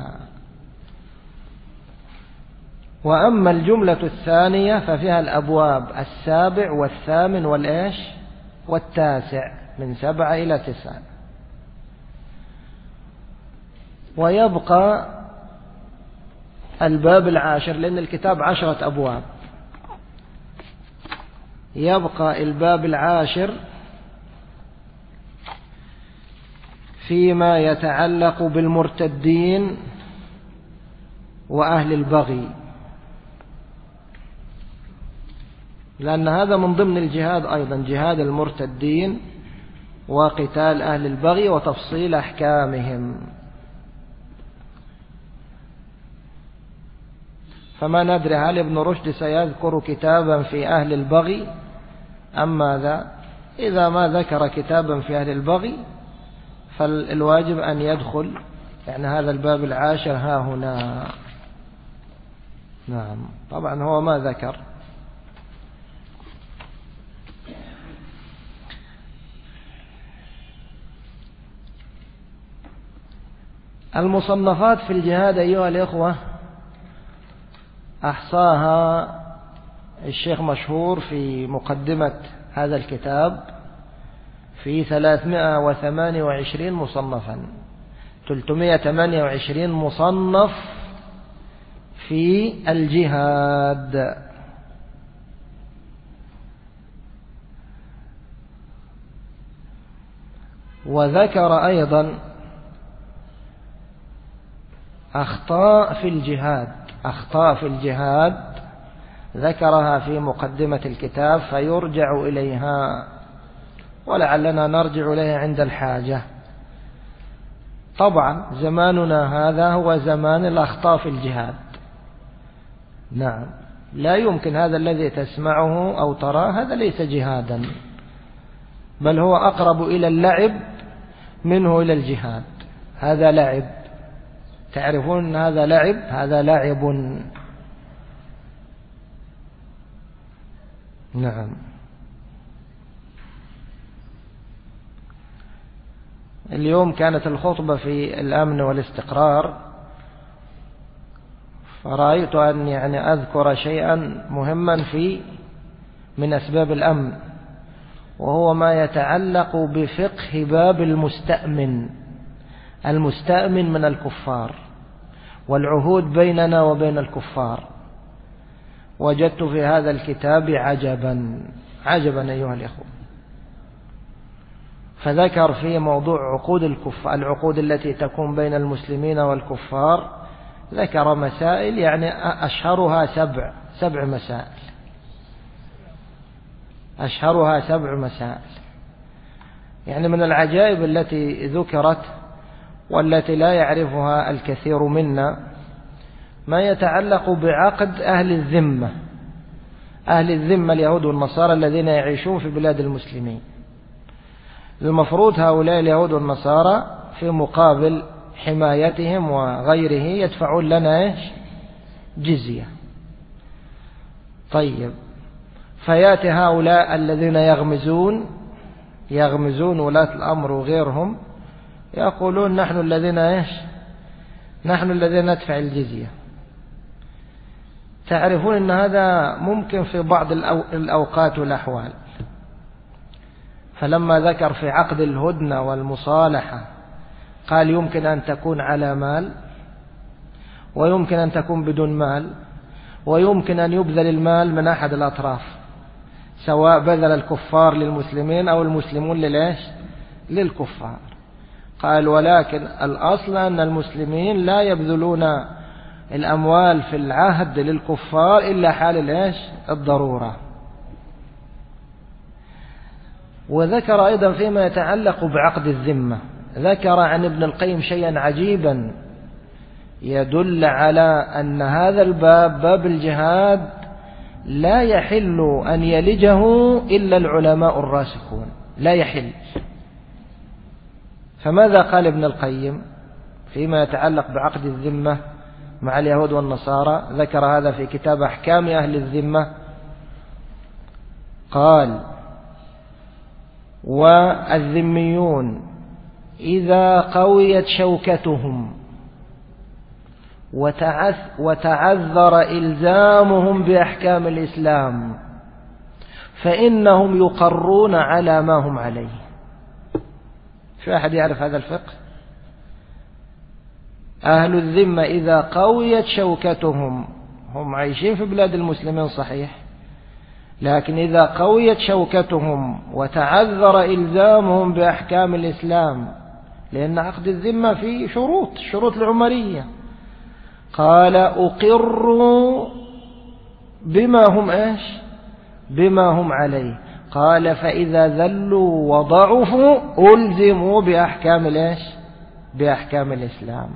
وأما الجملة الثانية ففيها الأبواب 7 والثامن والإيش والتاسع، من 7 إلى 9. ويبقى الباب 10، لأن الكتاب 10 أبواب. يبقى الباب 10 فيما يتعلق بالمرتدين وأهل البغي، لأن هذا من ضمن الجهاد أيضا، جهاد المرتدين وقتال أهل البغي وتفصيل أحكامهم. فما ندري هل ابن رشد سيذكر كتابا في أهل البغي أم ماذا؟ إذا ما ذكر كتابا في أهل البغي فالواجب أن يدخل يعني هذا الباب العاشر ها هنا. نعم طبعا هو ما ذكر. المصنفات في الجهاد أيها الإخوة أحصاها الشيخ مشهور في مقدمة هذا الكتاب في 328 مصنفا، 328 مصنف في الجهاد. وذكر أيضا أخطاء في الجهاد ذكرها في مقدمة الكتاب فيرجع إليها ولعلنا نرجع إليها عند الحاجة. طبعا زماننا هذا هو زمان الأخطاء في الجهاد. نعم لا يمكن هذا الذي تسمعه أو تراه هذا ليس جهادا، بل هو أقرب إلى اللعب منه إلى الجهاد. هذا لعب، تعرفون هذا لعب، هذا لعب. نعم. اليوم كانت الخطبة في الأمن والاستقرار، فرأيت أن يعني أذكر شيئا مهما من أسباب الأمن، وهو ما يتعلق بفقه باب المستأمن من الكفار والعهود بيننا وبين الكفار. وجدت في هذا الكتاب عجبا أيها الإخوة. فذكر في موضوع العقود التي تكون بين المسلمين والكفار، ذكر مسائل يعني أشهرها سبع مسائل، أشهرها 7 مسائل. يعني من العجائب التي ذكرت والتي لا يعرفها الكثير منا ما يتعلق بعقد أهل الذمة اليهود والنصارى الذين يعيشون في بلاد المسلمين. المفروض هؤلاء اليهود والنصارى في مقابل حمايتهم وغيره يدفعون لنا جزية. طيب، فياتي هؤلاء الذين يغمزون ولاة الأمر وغيرهم يقولون نحن الذين ندفع الجزية. تعرفون أن هذا ممكن في بعض الأوقات والأحوال. فلما ذكر في عقد الهدنة والمصالحة قال يمكن أن تكون على مال، ويمكن أن تكون بدون مال، ويمكن أن يبذل المال من أحد الأطراف، سواء بذل الكفار للمسلمين أو المسلمون للكفار. قال ولكن الأصل أن المسلمين لا يبذلون الأموال في العهد للكفار إلا حال الضرورة. وذكر أيضا فيما يتعلق بعقد الذمة، ذكر عن ابن القيم شيئا عجيبا يدل على أن هذا باب الجهاد لا يحل أن يلجه إلا العلماء الراسخون، لا يحل. فماذا قال ابن القيم فيما يتعلق بعقد الذمة مع اليهود والنصارى؟ ذكر هذا في كتاب أحكام أهل الذمة. قال والذميون إذا قويت شوكتهم وتعذر إلزامهم بأحكام الإسلام فإنهم يقرون على ما هم عليه. شو أحد يعرف هذا الفقه؟ أهل الذمة إذا قويت شوكتهم، هم عايشين في بلاد المسلمين صحيح، لكن إذا قويت شوكتهم وتعذر إلزامهم بأحكام الإسلام، لأن عقد الذمة فيه شروط العمرية، قال أقروا بما هم عليه. قال فإذا ذلوا وضعفوا ألزموا بأحكام الإسلام.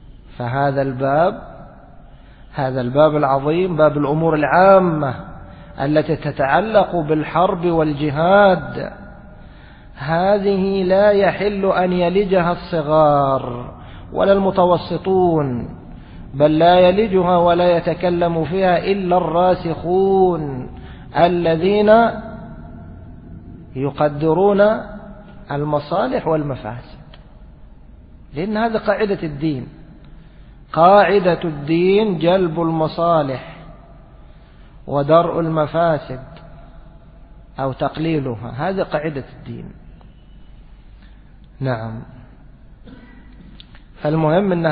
فهذا الباب العظيم، باب الأمور العامة التي تتعلق بالحرب والجهاد هذه لا يحل أن يلجها الصغار ولا المتوسطون، بل لا يلجها ولا يتكلم فيها إلا الراسخون الذين يقدرون المصالح والمفاسد، لأن هذا قاعدة الدين. قاعدة الدين جلب المصالح ودرء المفاسد أو تقليلها، هذه قاعدة الدين. نعم. فالمهم أن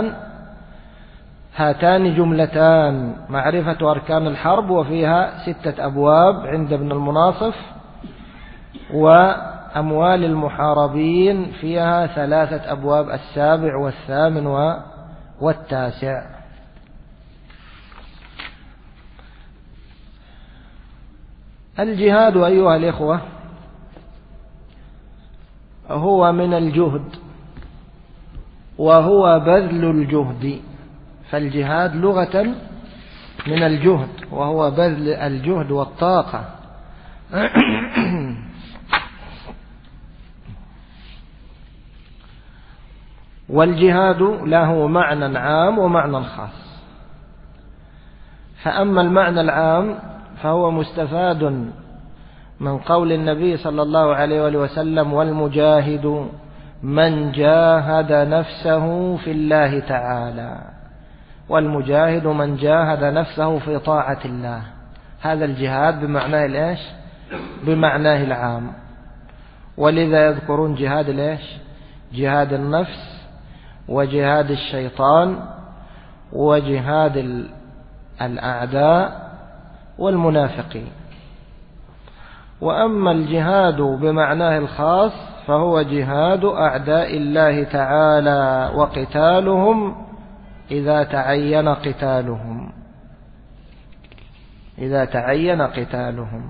هاتان جملتان: معرفة أركان الحرب وفيها 6 أبواب عند ابن المناصف، وأموال المحاربين فيها 3 أبواب: 7 والثامن والتاسع. الجهاد أيها الإخوة هو من الجهد، وهو بذل الجهد، فالجهاد لغة من الجهد وهو بذل الجهد والطاقة. والجهاد له معنى عام ومعنى خاص، فأما المعنى العام فهو مستفاد من قول النبي صلى الله عليه وسلم: والمجاهد من جاهد نفسه في الله تعالى. والمجاهد من جاهد نفسه في طاعة الله. هذا الجهاد بمعناه الإيش؟ بمعناه العام. ولذا يذكرون جهاد الإيش؟ جهاد النفس، وجهاد الشيطان، وجهاد الأعداء والمنافقين. وأما الجهاد بمعناه الخاص فهو جهاد أعداء الله تعالى وقتالهم إذا تعين قتالهم.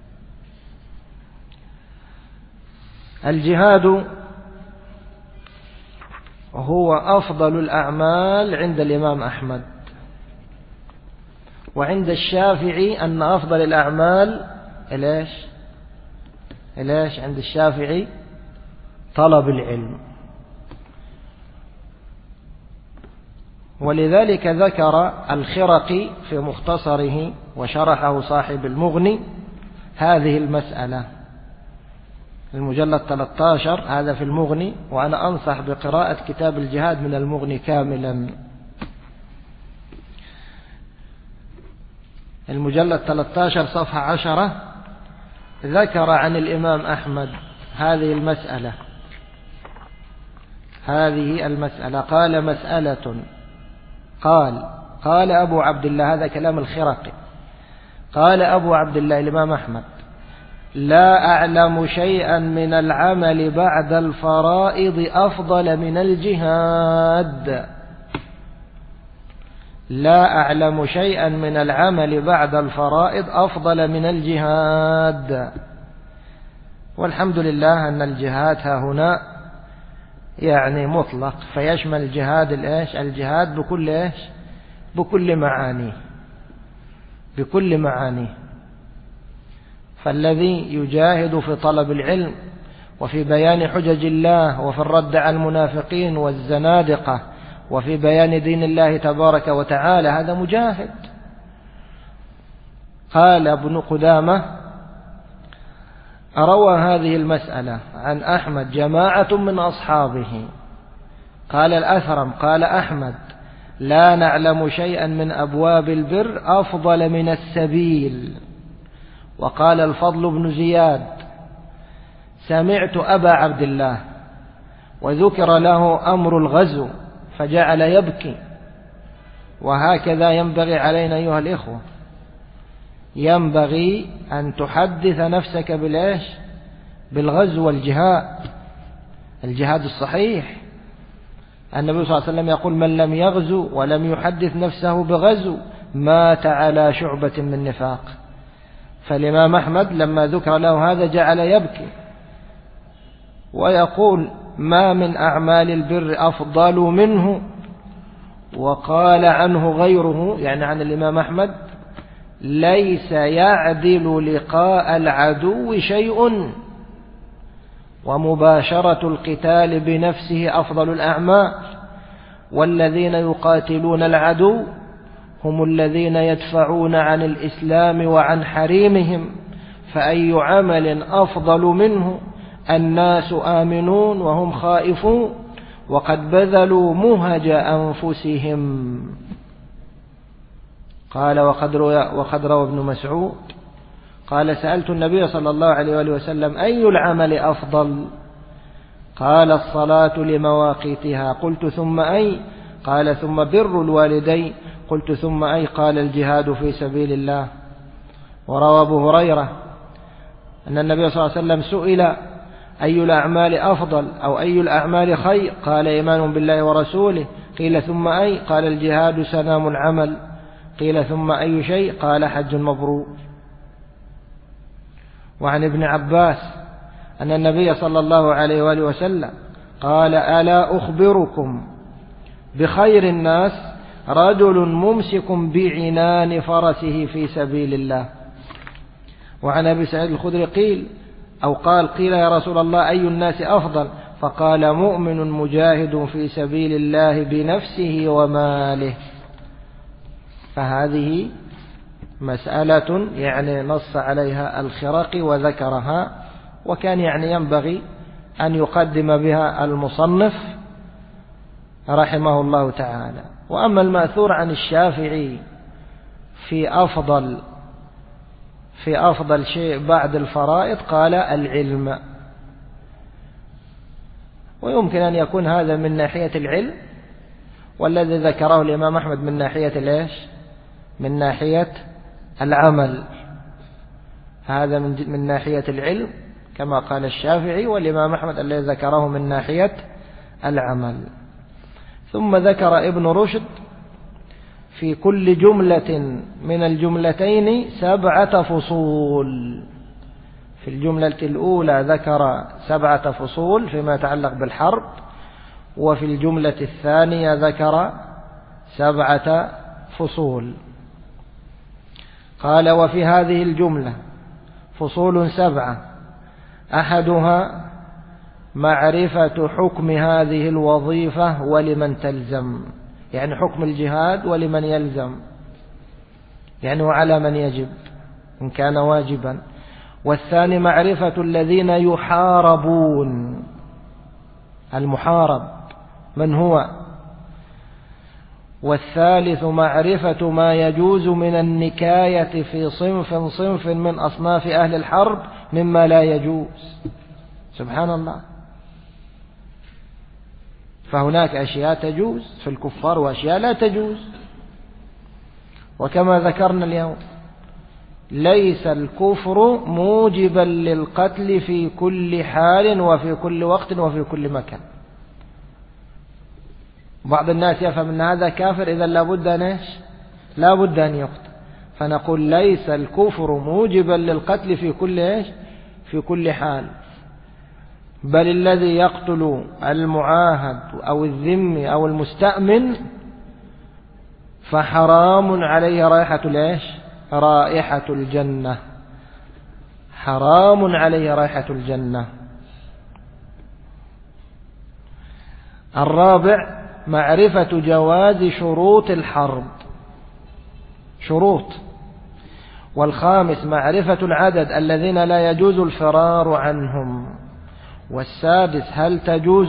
الجهاد هو أفضل الأعمال عند الإمام أحمد، وعند الشافعي أن أفضل الأعمال إليش عند الشافعي طلب العلم. ولذلك ذكر الخرقي في مختصره وشرحه صاحب المغني هذه المسألة، المجلد 13 هذا في المغني، وأنا أنصح بقراءة كتاب الجهاد من المغني كاملا. المجلد 13 صفحة 10 ذكر عن الإمام أحمد هذه المسألة. قال: مسألة. قال أبو عبد الله، هذا كلام الخرقي، قال أبو عبد الله الإمام أحمد: لا أعلم شيئا من العمل بعد الفرائض أفضل من الجهاد. لا أعلم شيئا من العمل بعد الفرائض أفضل من الجهاد. والحمد لله أن الجهاد ها هنا يعني مطلق، فيشمل الجهاد الجهاد بكل معانيه. فالذي يجاهد في طلب العلم وفي بيان حجج الله وفي الرد على المنافقين والزنادقة وفي بيان دين الله تبارك وتعالى هذا مجاهد. قال ابن قدامة: روى هذه المسألة عن أحمد جماعة من أصحابه. قال الأثرم: قال أحمد: لا نعلم شيئا من أبواب البر أفضل من السبيل. وقال الفضل بن زياد: سمعت أبا عبد الله وذكر له أمر الغزو فجعل يبكي. وهكذا ينبغي علينا أيها الإخوة، ينبغي أن تحدث نفسك بالغزو والجهاد، الجهاد الصحيح. النبي صلى الله عليه وسلم يقول: من لم يغزو ولم يحدث نفسه بغزو مات على شعبة من نفاق. فالإمام أحمد لما ذكر له هذا جعل يبكي ويقول: ما من أعمال البر أفضل منه. وقال عنه غيره، يعني عن الإمام أحمد: ليس يعدل لقاء العدو شيء، ومباشرة القتال بنفسه أفضل الأعمال، والذين يقاتلون العدو هم الذين يدفعون عن الإسلام وعن حريمهم، فأي عمل أفضل منه؟ الناس آمنون وهم خائفون، وقد بذلوا مهج أنفسهم. قال وقد روى ابن مسعود قال سألت النبي صلى الله عليه وآله وسلم أي العمل أفضل؟ قال الصلاة لمواقيتها. قلت ثم أي؟ قال ثم بر الوالدين. قلت ثم أي؟ قال الجهاد في سبيل الله. وروى أبو هريرة أن النبي صلى الله عليه وسلم سئل أي الأعمال أفضل أو أي الأعمال خير؟ قال إيمان بالله ورسوله. قيل ثم أي؟ قال الجهاد سنام العمل. قيل ثم أي شيء؟ قال حج مبرور. وعن ابن عباس أن النبي صلى الله عليه وآله وسلم قال ألا أخبركم بخير الناس؟ رجل ممسك بعنان فرسه في سبيل الله. وعن أبي سعيد الخدري قيل يا رسول الله أي الناس أفضل؟ فقال مؤمن مجاهد في سبيل الله بنفسه وماله. فهذه مسألة يعني نص عليها الخرقي وذكرها، وكان يعني ينبغي أن يقدم بها المصنف رحمه الله تعالى. وأما المأثور عن الشافعي في أفضل شيء بعد الفرائض قال العلم. ويمكن أن يكون هذا من ناحية العلم، والذي ذكره الإمام أحمد من ناحية من ناحية العمل. هذا من ناحية العلم كما قال الشافعي، والإمام أحمد الذي ذكره من ناحية العمل. ثم ذكر ابن رشد في كل جملة من الجملتين 7 فصول. في الجملة الأولى ذكر 7 فصول فيما يتعلق بالحرب، وفي الجملة الثانية ذكر 7 فصول. قال وفي هذه الجملة فصول 7 أحدها معرفة حكم هذه الوظيفة ولمن تلزم، يعني حكم الجهاد ولمن يلزم، يعني وعلى من يجب إن كان واجبا. والثاني معرفة الذين يحاربون، المحارب من هو. والثالث معرفة ما يجوز من النكاية في صنف من أصناف أهل الحرب مما لا يجوز. سبحان الله، فهناك أشياء تجوز في الكفار وأشياء لا تجوز. وكما ذكرنا اليوم ليس الكفر موجبا للقتل في كل حال وفي كل وقت وفي كل مكان. بعض الناس يفهم أن هذا كافر إذا لابد أن يقتل. فنقول ليس الكفر موجبا للقتل في كل حال، بل الذي يقتل المعاهد أو الذمي أو المستأمن فحرام عليه رائحة الجنة، حرام عليه رائحة الجنة. الرابع معرفة جواز شروط الحرب، شروط. والخامس معرفة العدد الذين لا يجوز الفرار عنهم. والسادس هل تجوز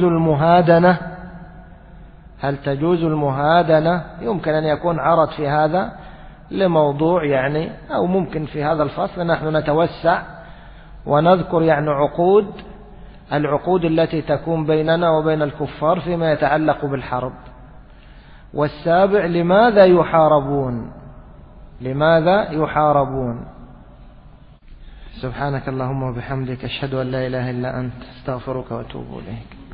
المهادنة؟ يمكن أن يكون عرض في هذا لموضوع يعني، أو ممكن في هذا الفصل نحن نتوسع ونذكر يعني العقود التي تكون بيننا وبين الكفار فيما يتعلق بالحرب. والسابع لماذا يحاربون. سبحانك اللهم وبحمدك أشهد أن لا إله إلا أنت، استغفرك وأتوب إليك.